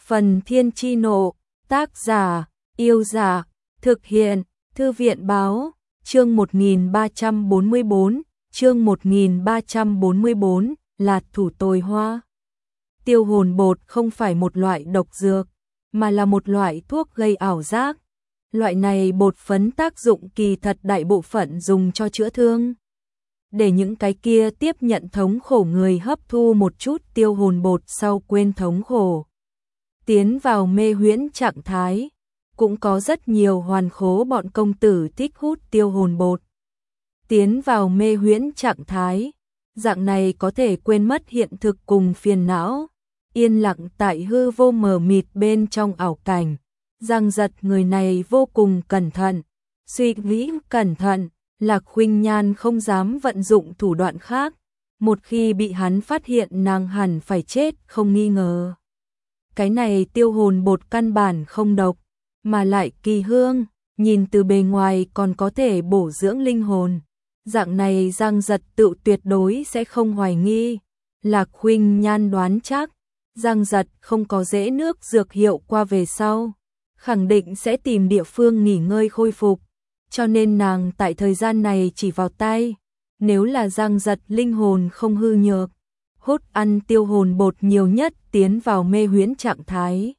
Phần Thiên Chi Nộ, tác giả, Yêu Giả, thực hiện, Thư viện Báo, chương 1344, chương 1344, Lạt thủ tồi hoa. Tiêu hồn bột không phải một loại độc dược, mà là một loại thuốc gây ảo giác. Loại này bột phấn tác dụng kỳ thật đại bộ phận dùng cho chữa thương. Để những cái kia tiếp nhận thống khổ người hấp thu một chút tiêu hồn bột sau quên thống khổ, tiến vào mê huyễn trạng thái. Cũng có rất nhiều hoàn khố bọn công tử thích hút tiêu hồn bột, tiến vào mê huyễn trạng thái. Dạng này có thể quên mất hiện thực cùng phiền não, yên lặng tại hư vô mờ mịt bên trong ảo cảnh. Giang Giật người này vô cùng cẩn thận, suy nghĩ cẩn thận. Lạc Khuynh Nhan không dám vận dụng thủ đoạn khác, một khi bị hắn phát hiện nàng hẳn phải chết không nghi ngờ. Cái này tiêu hồn bột căn bản không độc, mà lại kỳ hương, nhìn từ bề ngoài còn có thể bổ dưỡng linh hồn. Dạng này Giang Giật tự tuyệt đối sẽ không hoài nghi. Lạc Khuynh Nhan đoán chắc, Giang Giật không có dễ nước dược hiệu qua về sau, khẳng định sẽ tìm địa phương nghỉ ngơi khôi phục. Cho nên nàng tại thời gian này chỉ vào tay. Nếu là Giang Giật linh hồn không hư nhược, hút ăn tiêu hồn bột nhiều nhất tiến vào mê huyễn trạng thái,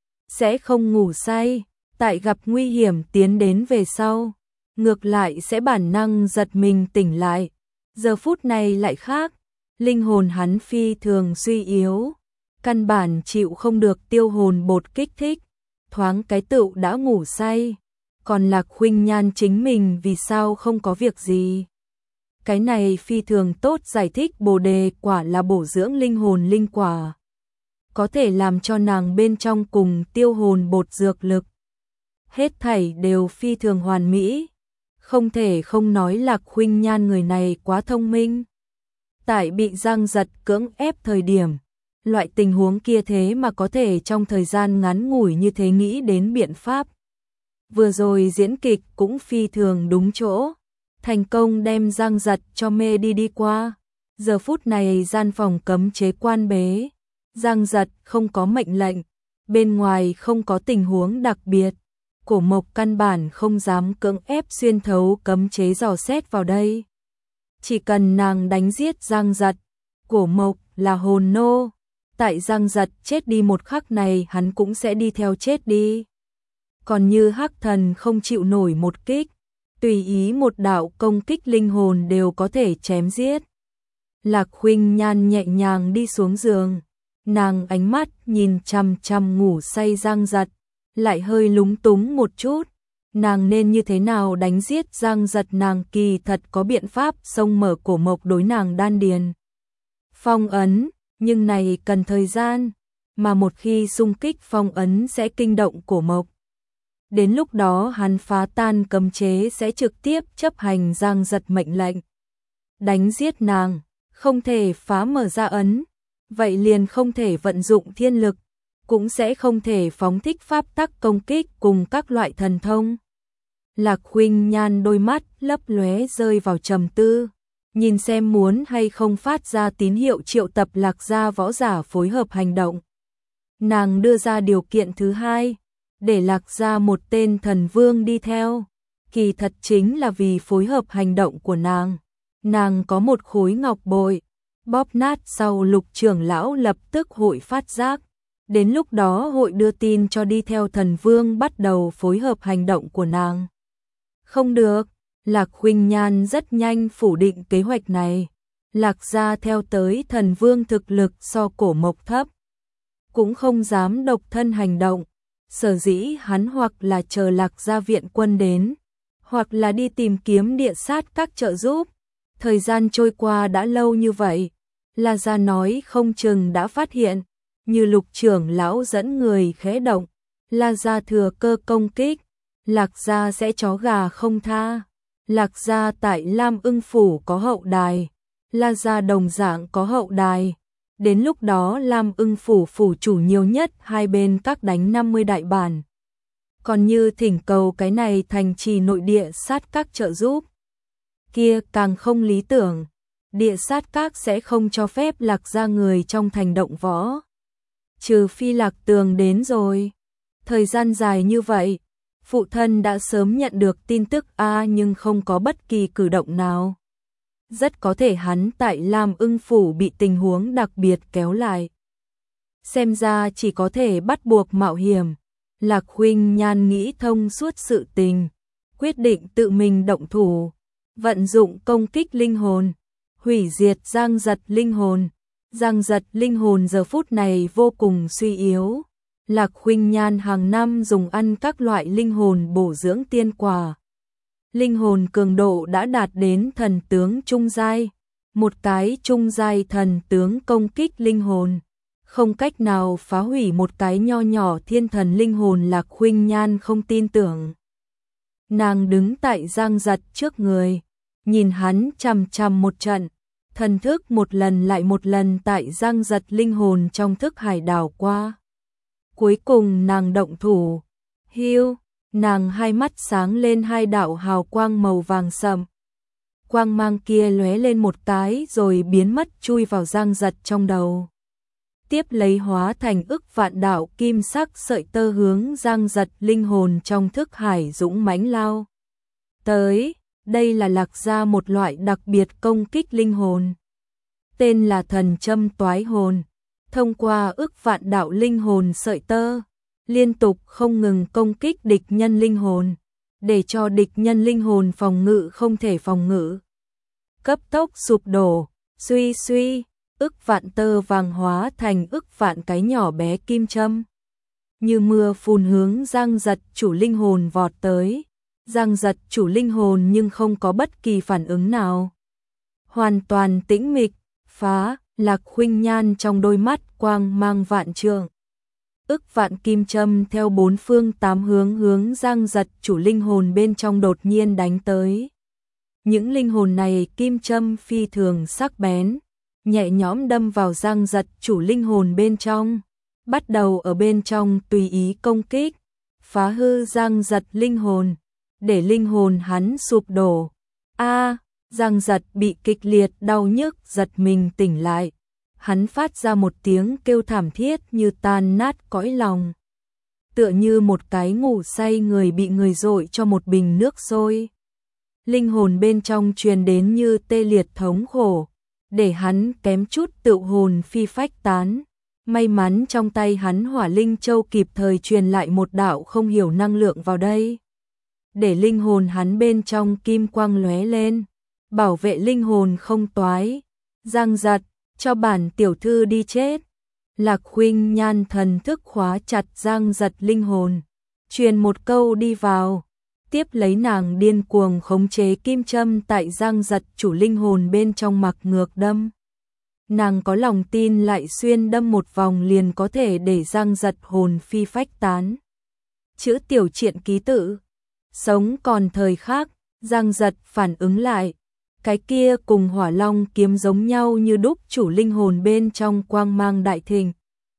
sẽ không ngủ say. Tại gặp nguy hiểm tiến đến về sau, ngược lại sẽ bản năng giật mình tỉnh lại. Giờ phút này lại khác, linh hồn hắn phi thường suy yếu, căn bản chịu không được tiêu hồn bột kích thích, thoáng cái tựu đã ngủ say. Còn Lạc Khuynh Nhan chính mình vì sao không có việc gì? Cái này phi thường tốt giải thích. Bồ đề quả là bổ dưỡng linh hồn linh quả, có thể làm cho nàng bên trong cùng tiêu hồn bột dược lực, hết thảy đều phi thường hoàn mỹ. Không thể không nói Lạc Khuynh Nhan người này quá thông minh. Tại bị Giang Giật cưỡng ép thời điểm, loại tình huống kia thế mà có thể trong thời gian ngắn ngủi như thế nghĩ đến biện pháp. Vừa rồi diễn kịch cũng phi thường đúng chỗ, thành công đem Giang Giật cho mê đi qua. Giờ phút này gian phòng cấm chế quan bế, Giang Giật không có mệnh lệnh, bên ngoài không có tình huống đặc biệt, Cổ Mộc căn bản không dám cưỡng ép xuyên thấu cấm chế dò xét vào đây. Chỉ cần nàng đánh giết Giang Giật, Cổ Mộc là hồn nô, tại Giang Giật chết đi một khắc này hắn cũng sẽ đi theo chết đi. Còn như Hắc Thần không chịu nổi một kích, tùy ý một đạo công kích linh hồn đều có thể chém giết. Lạc Khuynh Nhan nhẹ nhàng đi xuống giường, nàng ánh mắt nhìn chằm chằm ngủ say Giang Giật, lại hơi lúng túng một chút. Nàng nên như thế nào đánh giết Giang Giật? Nàng kỳ thật có biện pháp xông mở Cổ Mộc đối nàng đan điền phong ấn, nhưng này cần thời gian, mà một khi xung kích phong ấn sẽ kinh động Cổ Mộc. Đến lúc đó hắn phá tan cấm chế sẽ trực tiếp chấp hành Giang Giật mệnh lệnh. Đánh giết nàng, không thể phá mở ra ấn, vậy liền không thể vận dụng thiên lực, cũng sẽ không thể phóng thích pháp tắc công kích cùng các loại thần thông. Lạc Khuynh Nhan đôi mắt lấp lóe rơi vào trầm tư, nhìn xem muốn hay không phát ra tín hiệu triệu tập Lạc gia võ giả phối hợp hành động. Nàng đưa ra điều kiện thứ hai, để Lạc gia một tên thần vương đi theo, kỳ thật chính là vì phối hợp hành động của nàng. Nàng có một khối ngọc bội, bóp nát sau Lục trưởng lão lập tức hội phát giác. Đến lúc đó hội đưa tin cho đi theo thần vương bắt đầu phối hợp hành động của nàng. Không được, Lạc Khuynh Nhan rất nhanh phủ định kế hoạch này. Lạc gia theo tới thần vương thực lực so Cổ Mộc thấp, cũng không dám độc thân hành động. Sở dĩ hắn hoặc là chờ Lạc gia viện quân đến, hoặc là đi tìm kiếm địa sát các trợ giúp. Thời gian trôi qua đã lâu như vậy, La gia nói không chừng đã phát hiện. Như Lục trưởng lão dẫn người khẽ động, La gia thừa cơ công kích, Lạc gia sẽ chó gà không tha. Lạc gia tại Lam Ưng phủ có hậu đài, La gia đồng dạng có hậu đài. Đến lúc đó Lam Ưng phủ phủ chủ nhiều nhất hai bên các đánh 50 đại bản. Còn như thỉnh cầu cái này thành trì nội địa sát các trợ giúp, kia càng không lý tưởng. Địa sát các sẽ không cho phép Lạc gia người trong thành động võ. trừ phi Lạc Tường đến rồi. Thời gian dài như vậy, phụ thân đã sớm nhận được tin tức nhưng không có bất kỳ cử động nào. Rất có thể hắn tại Lam Ưng Phủ bị tình huống đặc biệt kéo lại. Xem ra chỉ có thể bắt buộc mạo hiểm. Lạc Khuynh Nhan nghĩ thông suốt sự tình, quyết định tự mình động thủ, vận dụng công kích linh hồn, hủy diệt Giang Giật linh hồn. Giang Giật linh hồn giờ phút này vô cùng suy yếu. Lạc Khuynh Nhan hàng năm dùng ăn các loại linh hồn bổ dưỡng tiên quả. Linh hồn cường độ đã đạt đến thần tướng trung giai, một cái trung giai thần tướng công kích linh hồn, không cách nào phá hủy một cái nho nhỏ thiên thần linh hồn. Lạc Khuynh Nhan không tin tưởng. Nàng đứng tại Giang Giật trước người, nhìn hắn chằm chằm một trận, thần thức một lần lại một lần tại Giang Giật linh hồn trong thức hải đảo qua. Cuối cùng nàng động thủ, hiu, nàng hai mắt sáng lên hai đạo hào quang màu vàng sậm. Quang mang kia lóe lên một cái rồi biến mất chui vào Giang Giật trong đầu. Tiếp lấy hóa thành ức vạn đạo kim sắc sợi tơ hướng Giang Giật linh hồn trong thức hải dũng mãnh lao tới. Đây là Lạc gia một loại đặc biệt công kích linh hồn, tên là thần châm toái hồn. Thông qua ức vạn đạo linh hồn sợi tơ, liên tục không ngừng công kích địch nhân linh hồn, để cho địch nhân linh hồn phòng ngự không thể phòng ngự, cấp tốc sụp đổ. Suy suy, ức vạn tơ vàng hóa thành ức vạn cái nhỏ bé kim châm, như mưa phùn hướng Giang Giật chủ linh hồn vọt tới. Giang Giật chủ linh hồn nhưng không có bất kỳ phản ứng nào, hoàn toàn tĩnh mịch. Phá! Lạc Khuynh Nhan trong đôi mắt quang mang vạn trượng, ức vạn kim châm theo bốn phương tám hướng hướng Giang Giật chủ linh hồn bên trong đột nhiên đánh tới. Những linh hồn này kim châm phi thường sắc bén, nhẹ nhõm đâm vào Giang Giật chủ linh hồn bên trong, bắt đầu ở bên trong tùy ý công kích, phá hư Giang Giật linh hồn, để linh hồn hắn sụp đổ. Giang Giật bị kịch liệt đau nhức giật mình tỉnh lại, hắn phát ra một tiếng kêu thảm thiết như tan nát cõi lòng, tựa như một cái ngủ say người bị người dội cho một bình nước sôi. Linh hồn bên trong truyền đến như tê liệt thống khổ, để hắn kém chút tựu hồn phi phách tán. May mắn trong tay hắn Hỏa Linh Châu kịp thời truyền lại một đạo không hiểu năng lượng vào đây, để linh hồn hắn bên trong kim quang lóe lên, bảo vệ linh hồn không toái. Giang Giật, cho bản tiểu thư đi chết. Lạc Khuynh Nhan thần thức khóa chặt Giang Giật linh hồn, truyền một câu đi vào, tiếp lấy nàng điên cuồng khống chế kim châm tại Giang Giật chủ linh hồn bên trong mặc ngược đâm. Nàng có lòng tin lại xuyên đâm một vòng liền có thể để Giang Giật hồn phi phách tán. Chữ tiểu triện ký tự. Sống còn thời khác, Giang Giật phản ứng lại. Cái kia cùng Hỏa Long kiếm giống nhau như đúc, chủ linh hồn bên trong quang mang đại thịnh.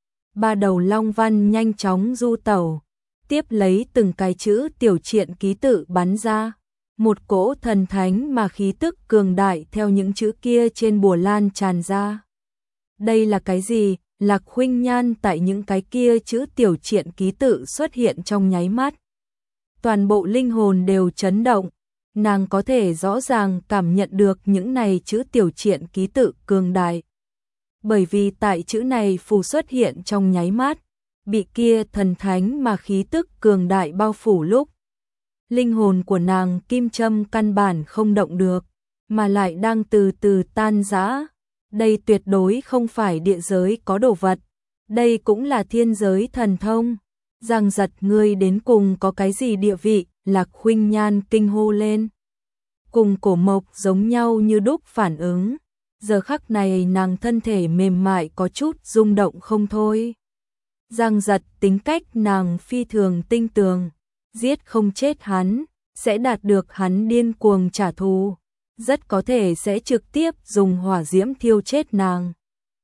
Ba đầu long văn nhanh chóng du tẩu, tiếp lấy từng cái chữ tiểu triện ký tự bắn ra. Một cỗ thần thánh mà khí tức cường đại theo những chữ kia trên bùa lan tràn ra. Đây là cái gì? Lạc Khuynh Nhan tại những cái kia chữ tiểu triện ký tự xuất hiện trong nháy mắt, toàn bộ linh hồn đều chấn động. Nàng có thể rõ ràng cảm nhận được những này chữ tiểu triện ký tự cường đại. Bởi vì tại chữ này phù xuất hiện trong nháy mắt, bị kia thần thánh mà khí tức cường đại bao phủ lúc, linh hồn của nàng kim châm căn bản không động được, mà lại đang từ từ tan rã. Đây tuyệt đối không phải địa giới có đồ vật, đây cũng là thiên giới thần thông. Giang Giật, ngươi đến cùng có cái gì địa vị? Lạc Khuynh Nhan kinh hô lên. Cùng Cổ Mộc giống nhau như đúc phản ứng. Giờ khắc này nàng thân thể mềm mại có chút rung động không thôi. Giang Giật tính cách nàng phi thường tinh tường, giết không chết hắn, sẽ đạt được hắn điên cuồng trả thù, rất có thể sẽ trực tiếp dùng hỏa diễm thiêu chết nàng.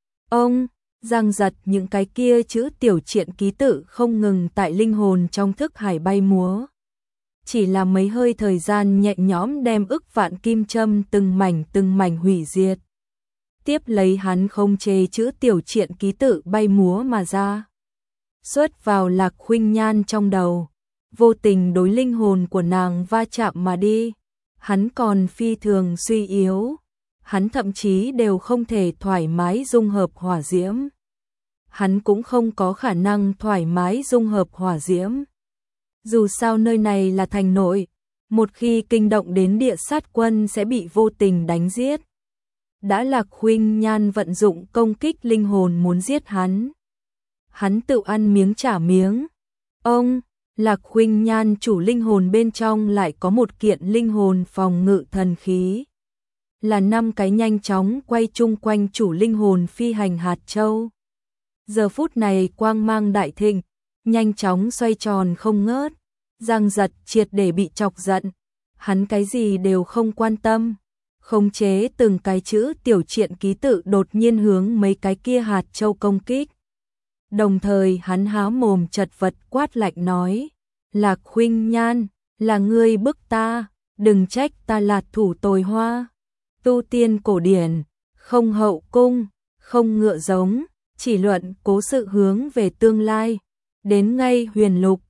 Giang Giật những cái kia chữ tiểu triện ký tự không ngừng tại linh hồn trong thức hải bay múa. Chỉ là mấy hơi thời gian nhẹ nhõm đem ức vạn kim châm từng mảnh hủy diệt. Tiếp lấy hắn không chế chữ tiểu triện ký tự bay múa mà ra. Xuất vào Lạc Khuynh Nhan trong đầu, vô tình đối linh hồn của nàng va chạm mà đi. Hắn còn phi thường suy yếu, hắn thậm chí đều không thể thoải mái dung hợp hỏa diễm. Hắn cũng không có khả năng thoải mái dung hợp hỏa diễm. Dù sao nơi này là thành nội, một khi kinh động đến địa sát quân sẽ bị vô tình đánh giết. Đã Lạc Khuynh Nhan vận dụng công kích linh hồn muốn giết hắn. Hắn tự ăn miếng trả miếng. Ông, Lạc Khuynh Nhan chủ linh hồn bên trong lại có một kiện linh hồn phòng ngự thần khí. Là 5 cái nhanh chóng quay chung quanh chủ linh hồn phi hành hạt châu. Giờ phút này quang mang đại thịnh, nhanh chóng xoay tròn không ngớt. Giang Giật triệt để bị chọc giận. Hắn cái gì đều không quan tâm. Khống chế từng cái chữ tiểu triện ký tự đột nhiên hướng mấy cái kia hạt châu công kích. Đồng thời hắn há mồm chật vật quát lạnh nói, Lạc Khuynh Nhan, là ngươi bức ta, đừng trách ta lạt thủ tồi hoa. Tu tiên cổ điển, không hậu cung, không ngựa giống, chỉ luận cố sự hướng về tương lai. Đến ngay huyền lục,